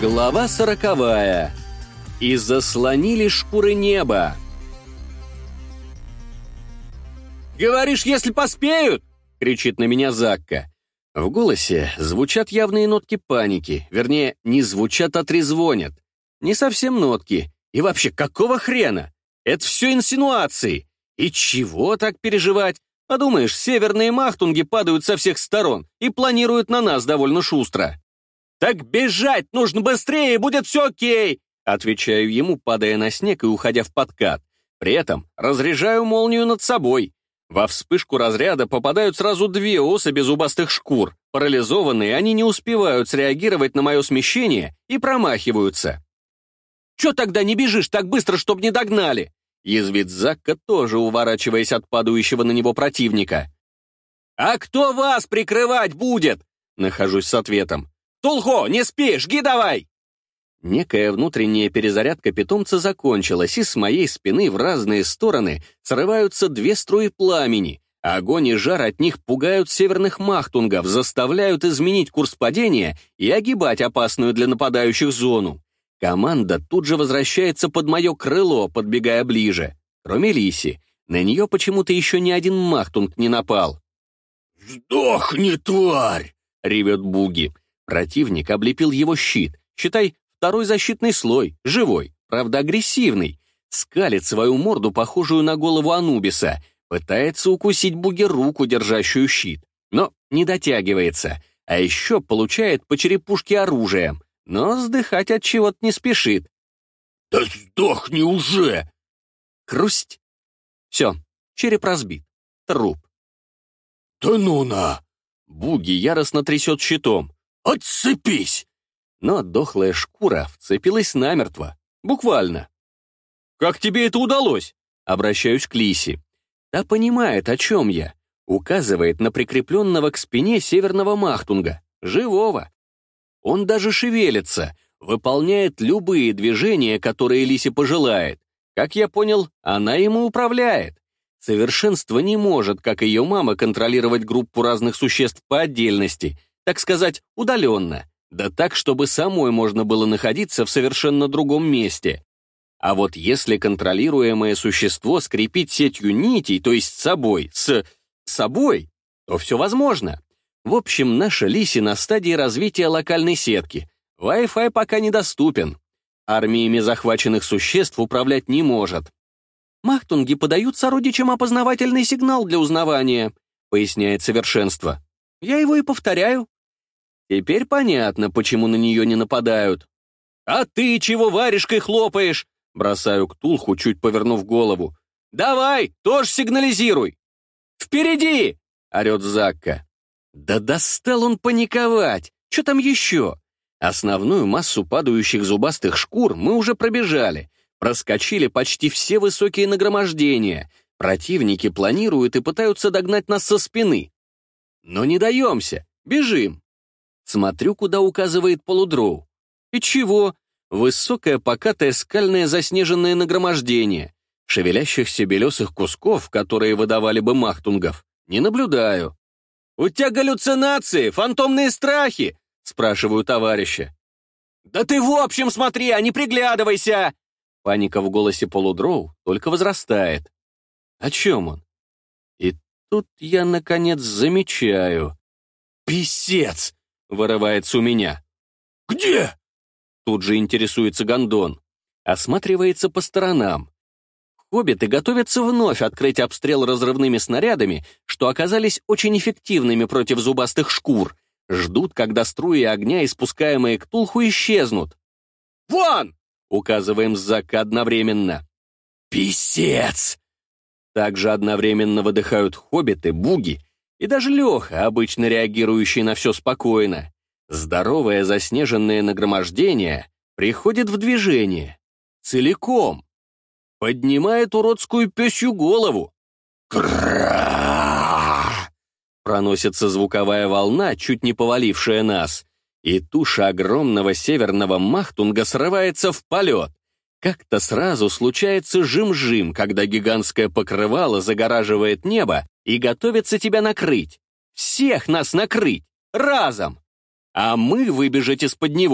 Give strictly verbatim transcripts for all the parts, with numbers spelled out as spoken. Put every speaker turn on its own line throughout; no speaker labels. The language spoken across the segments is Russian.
Глава сороковая. И заслонили шкуры неба. «Говоришь, если поспеют?» — кричит на меня Закка. В голосе звучат явные нотки паники, вернее, не звучат, а трезвонят. Не совсем нотки. И вообще, какого хрена? Это все инсинуации. И чего так переживать? Подумаешь, северные махтунги падают со всех сторон и планируют на нас довольно шустро. «Так бежать нужно быстрее, будет все окей!» Отвечаю ему, падая на снег и уходя в подкат. При этом разряжаю молнию над собой. Во вспышку разряда попадают сразу две особи зубастых шкур. Парализованные, они не успевают среагировать на мое смещение и промахиваются. «Че тогда не бежишь так быстро, чтоб не догнали?» Язвит Закка, тоже уворачиваясь от падающего на него противника. «А кто вас прикрывать будет?» Нахожусь с ответом. «Тулхо, не спи, жги давай!» Некая внутренняя перезарядка питомца закончилась, и с моей спины в разные стороны срываются две струи пламени. Огонь и жар от них пугают северных махтунгов, заставляют изменить курс падения и огибать опасную для нападающих зону. Команда тут же возвращается под мое крыло, подбегая ближе. Кроме Лиси, на нее почему-то еще ни один махтунг не напал.
«Сдохни, тварь!» — ревет Буги.
Противник облепил его щит, считай, второй защитный слой, живой, правда агрессивный. Скалит свою морду, похожую на голову Анубиса, пытается укусить Буги руку, держащую щит, но не дотягивается, а еще получает по черепушке оружием, но сдыхать от чего-то не спешит.
«Да сдохни уже!»
Хрусть. Все, череп разбит, труп.
«Да ну на!»
Буги яростно трясет щитом.
«Отцепись!»
Но дохлая шкура вцепилась намертво. Буквально. «Как тебе это удалось?» Обращаюсь к Лисе. Та понимает, о чем я. Указывает на прикрепленного к спине северного махтунга. Живого. Он даже шевелится, выполняет любые движения, которые Лисе пожелает. Как я понял, она ему управляет. Совершенство не может, как ее мама, контролировать группу разных существ по отдельности, так сказать, удаленно, да так, чтобы самой можно было находиться в совершенно другом месте. А вот если контролируемое существо скрепить сетью нитей, то есть с собой, с собой, то все возможно. В общем, наша Лиси на стадии развития локальной сетки. Wi-Fi пока недоступен. Армиями захваченных существ управлять не может. «Махтунги подают сородичам опознавательный сигнал для узнавания», поясняет совершенство. «Я его и повторяю». Теперь понятно, почему на нее не нападают. «А ты чего варежкой хлопаешь?» Бросаю к Тулху, чуть повернув голову. «Давай, тоже сигнализируй!» «Впереди!» — орет Закка. Да достал он паниковать! Что там еще? Основную массу падающих зубастых шкур мы уже пробежали. Проскочили почти все высокие нагромождения. Противники планируют и пытаются догнать нас со спины. Но не даемся, бежим. Смотрю, куда указывает полудроу. И чего? Высокое покатое скальное заснеженное нагромождение. Шевелящихся белесых кусков, которые выдавали бы махтунгов, не наблюдаю. «У тебя галлюцинации, фантомные страхи?» — спрашиваю товарища. «Да ты в общем смотри, а не приглядывайся!» Паника в голосе полудроу только возрастает. О чем он? И тут я, наконец, замечаю. «Писец!» — вырывается у меня.
«Где?»
Тут же интересуется гондон. Осматривается по сторонам. Хоббиты готовятся вновь открыть обстрел разрывными снарядами, что оказались очень эффективными против зубастых шкур. Ждут, когда струи огня, испускаемые к Тулху, исчезнут. «Вон!» — указываем с Закка одновременно. «Писец!» Также одновременно выдыхают хоббиты, Буги и даже Леха, обычно реагирующий на все спокойно. Здоровое заснеженное нагромождение приходит в движение. Целиком. Поднимает уродскую пёсью голову.
«Кра!»
Проносится звуковая волна, чуть не повалившая нас, и туша огромного северного махтунга срывается в полет. Как-то сразу случается жим-жим, когда гигантское покрывало загораживает небо и готовится тебя накрыть. Всех нас накрыть. Разом. А мы выбежать из-под него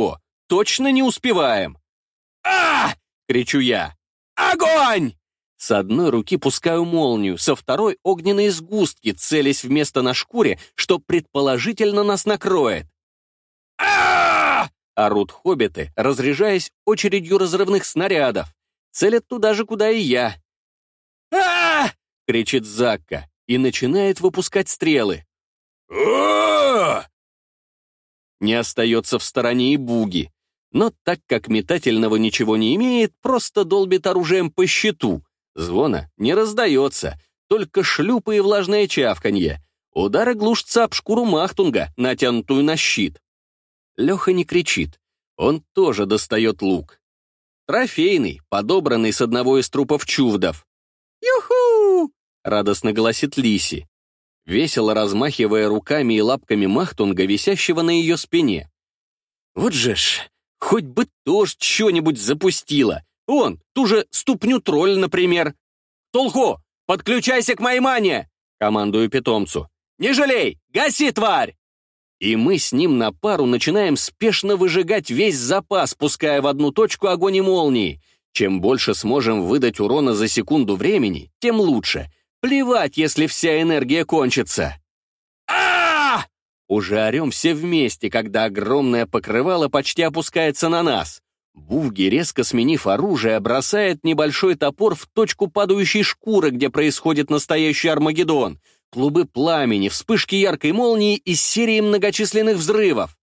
точно не успеваем. «А!» — кричу я. «Огонь!» С одной руки пускаю молнию, со второй — огненные сгустки, целясь в место на шкуре, что предположительно нас накроет. «А!» — орут хоббиты, разряжаясь очередью разрывных снарядов. Целят туда же, куда и я. «А!» — кричит Закка и начинает выпускать стрелы.
«А!»
Не остается в стороне и Буги, но так как метательного ничего не имеет, просто долбит оружием по щиту. Звона не раздается, только шлюпы и влажное чавканье. Удары глушатся об шкуру махтунга, натянутую на щит. Леха не кричит, он тоже достает лук. Трофейный, подобранный с одного из трупов чувдов. «Юху!» — радостно голосит Лиси, весело размахивая руками и лапками махтунга, висящего на ее спине. Вот же ж, хоть бы тоже что-нибудь запустила. Вон, ту же ступню-тролль, например. «Толхо, подключайся к моей мане!» — командую питомцу. «Не жалей! Гаси, тварь!» И мы с ним на пару начинаем спешно выжигать весь запас, пуская в одну точку огонь и молнии. Чем больше сможем выдать урона за секунду времени, тем лучше. Плевать, если вся энергия кончится. а Уже орем все вместе, когда огромное покрывало почти опускается на нас. Буги, резко сменив оружие, бросает небольшой топор в точку падающей шкуры, где происходит настоящий Армагеддон. Клубы пламени, вспышки яркой молнии и серии многочисленных взрывов.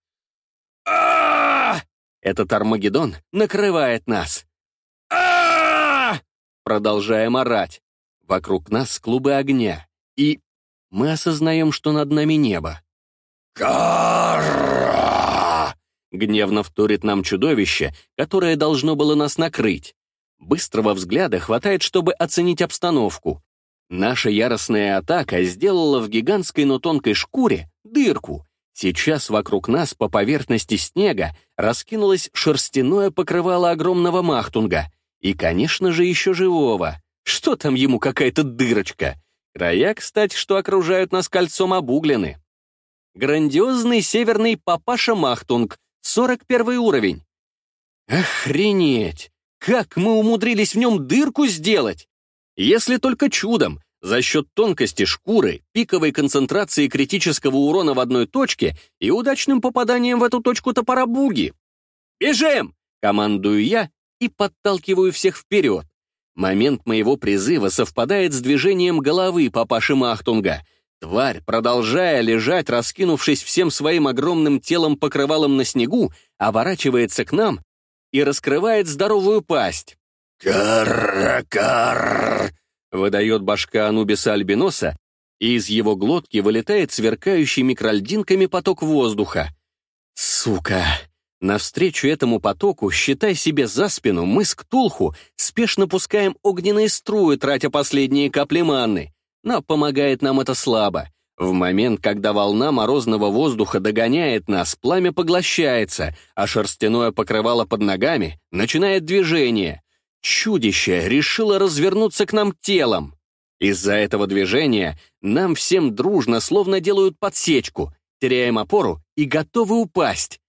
а Этот Армагеддон накрывает нас. а Продолжаем орать. Вокруг нас клубы огня, и мы осознаем, что над нами небо.
«Кара!»
— гневно вторит нам чудовище, которое должно было нас накрыть. Быстрого взгляда хватает, чтобы оценить обстановку. Наша яростная атака сделала в гигантской, но тонкой шкуре дырку. Сейчас вокруг нас по поверхности снега раскинулось шерстяное покрывало огромного махтунга. И, конечно же, еще живого. Что там ему какая-то дырочка? Края, кстати, что окружают нас кольцом, обуглены. Грандиозный северный папаша Махтунг, сорок первый уровень. Охренеть! Как мы умудрились в нем дырку сделать? Если только чудом, за счет тонкости шкуры, пиковой концентрации критического урона в одной точке и удачным попаданием в эту точку топора Буги. «Бежим!» — командую я и подталкиваю всех вперед. Момент моего призыва совпадает с движением головы папаши Махтунга. Тварь, продолжая лежать, раскинувшись всем своим огромным телом покрывалом на снегу, оборачивается к нам и раскрывает здоровую пасть.
«Кар-кар!»
— выдает башка Анубиса Альбиноса, и из его глотки вылетает сверкающий микрольдинками поток воздуха. Сука! Навстречу этому потоку, считай себе за спину, мы с Ктулху спешно пускаем огненные струи, тратя последние капли манны. Но помогает нам это слабо. В момент, когда волна морозного воздуха догоняет нас, пламя поглощается, а шерстяное покрывало под ногами начинает движение. Чудище решило развернуться к нам телом. Из-за этого движения нам всем дружно словно делают подсечку, теряем опору и готовы упасть.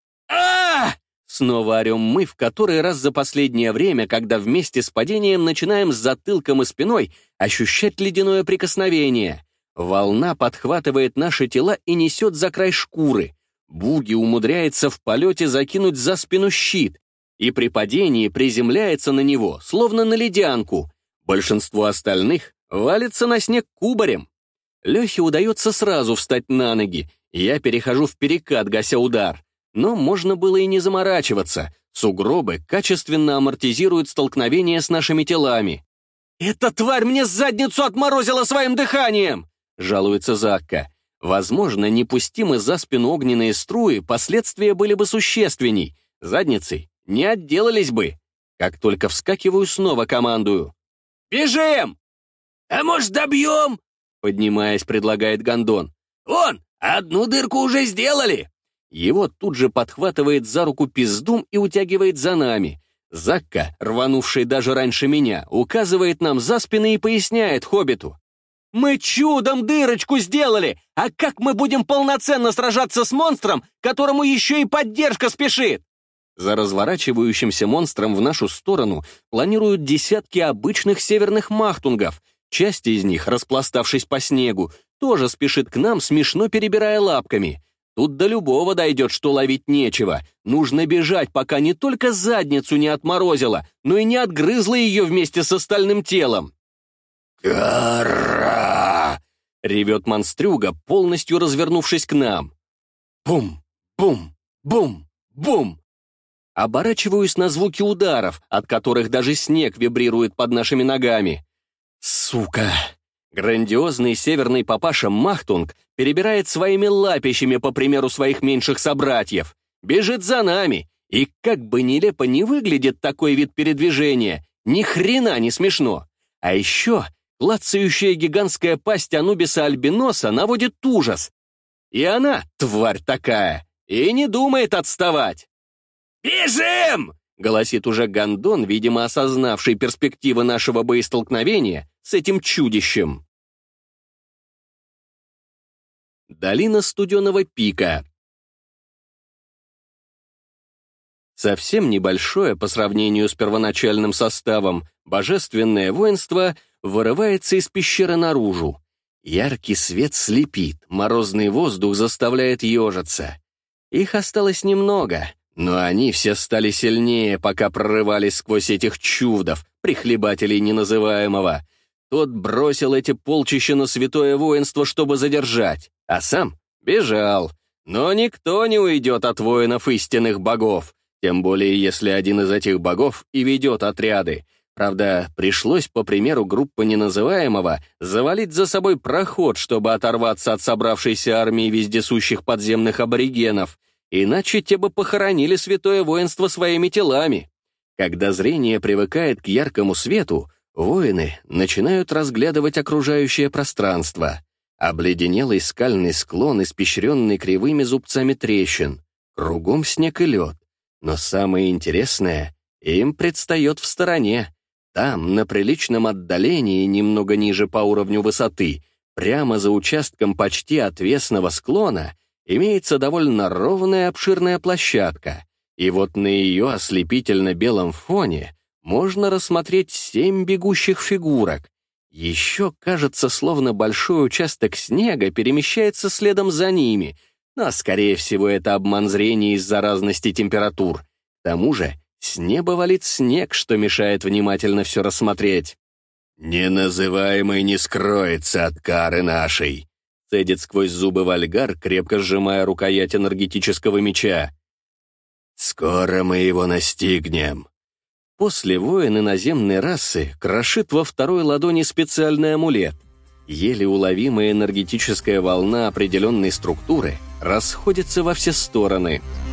а Снова орем мы в который раз за последнее время, когда вместе с падением начинаем с затылком и спиной ощущать ледяное прикосновение. Волна подхватывает наши тела и несет за край шкуры. Буги умудряется в полете закинуть за спину щит и при падении приземляется на него, словно на ледянку. Большинство остальных валится на снег кубарем. Лехе удается сразу встать на ноги, и я перехожу в перекат, гася удар. Но можно было и не заморачиваться. Сугробы качественно амортизируют столкновение с нашими телами. «Эта тварь мне задницу отморозила своим дыханием!» — жалуется Закка. Возможно, не пусти мы за спину огненные струи, последствия были бы существенней. Задницей не отделались бы. Как только вскакиваю, снова командую. «Бежим!»
«А может, добьем?»
— поднимаясь, предлагает Гондон.
«Вон, одну дырку уже сделали!»
Его тут же подхватывает за руку Пиздум и утягивает за нами. Закка, рванувший даже раньше меня, указывает нам за спины и поясняет хоббиту. «Мы чудом дырочку сделали! А как мы будем полноценно сражаться с монстром, которому еще и поддержка спешит?» За разворачивающимся монстром в нашу сторону планируют десятки обычных северных махтунгов. Часть из них, распластавшись по снегу, тоже спешит к нам, смешно перебирая лапками. Тут до любого дойдет, что ловить нечего. Нужно бежать, пока не только задницу не отморозило, но и не отгрызло ее вместе с остальным телом.
«Гора!»
— ревет монстрюга, полностью развернувшись к нам. Бум, бум, бум, бум. Оборачиваюсь на звуки ударов, от которых даже снег вибрирует под нашими ногами. Сука! Грандиозный северный папаша Махтунг перебирает своими лапищами по примеру своих меньших собратьев. Бежит за нами, и как бы нелепо не выглядит такой вид передвижения, ни хрена не смешно. А еще клацающая гигантская пасть Анубиса Альбиноса наводит ужас. И она, тварь такая, и не думает отставать.
«Бежим!»
— голосит уже гондон, видимо, осознавший перспективы нашего боестолкновения с этим чудищем. Долина Студеного пика. Совсем небольшое по сравнению с первоначальным составом, божественное воинство вырывается из пещеры наружу. Яркий свет слепит, морозный воздух заставляет ежиться. Их осталось немного, но они все стали сильнее, пока прорывались сквозь этих чудов, прихлебателей неназываемого. Тот бросил эти полчища на святое воинство, чтобы задержать, а сам бежал. Но никто не уйдет от воинов истинных богов, тем более если один из этих богов и ведет отряды. Правда, пришлось, по примеру группы неназываемого, завалить за собой проход, чтобы оторваться от собравшейся армии вездесущих подземных аборигенов, иначе те бы похоронили святое воинство своими телами. Когда зрение привыкает к яркому свету, воины начинают разглядывать окружающее пространство. Обледенелый скальный склон, испещренный кривыми зубцами трещин. Кругом снег и лед. Но самое интересное им предстает в стороне. Там, на приличном отдалении, немного ниже по уровню высоты, прямо за участком почти отвесного склона, имеется довольно ровная обширная площадка, и вот на ее ослепительно-белом фоне можно рассмотреть семь бегущих фигурок. Еще кажется, словно большой участок снега перемещается следом за ними, но, скорее всего, это обман зрения из-за разности температур. К тому же, с неба валит снег, что мешает внимательно все рассмотреть.
«Неназываемый не скроется от кары нашей»,
— цедит сквозь зубы Вальгар, крепко сжимая рукоять энергетического меча.
«Скоро мы его настигнем».
После воина наземной расы крошит во второй ладони специальный амулет. Еле уловимая энергетическая волна определенной структуры расходится во все стороны —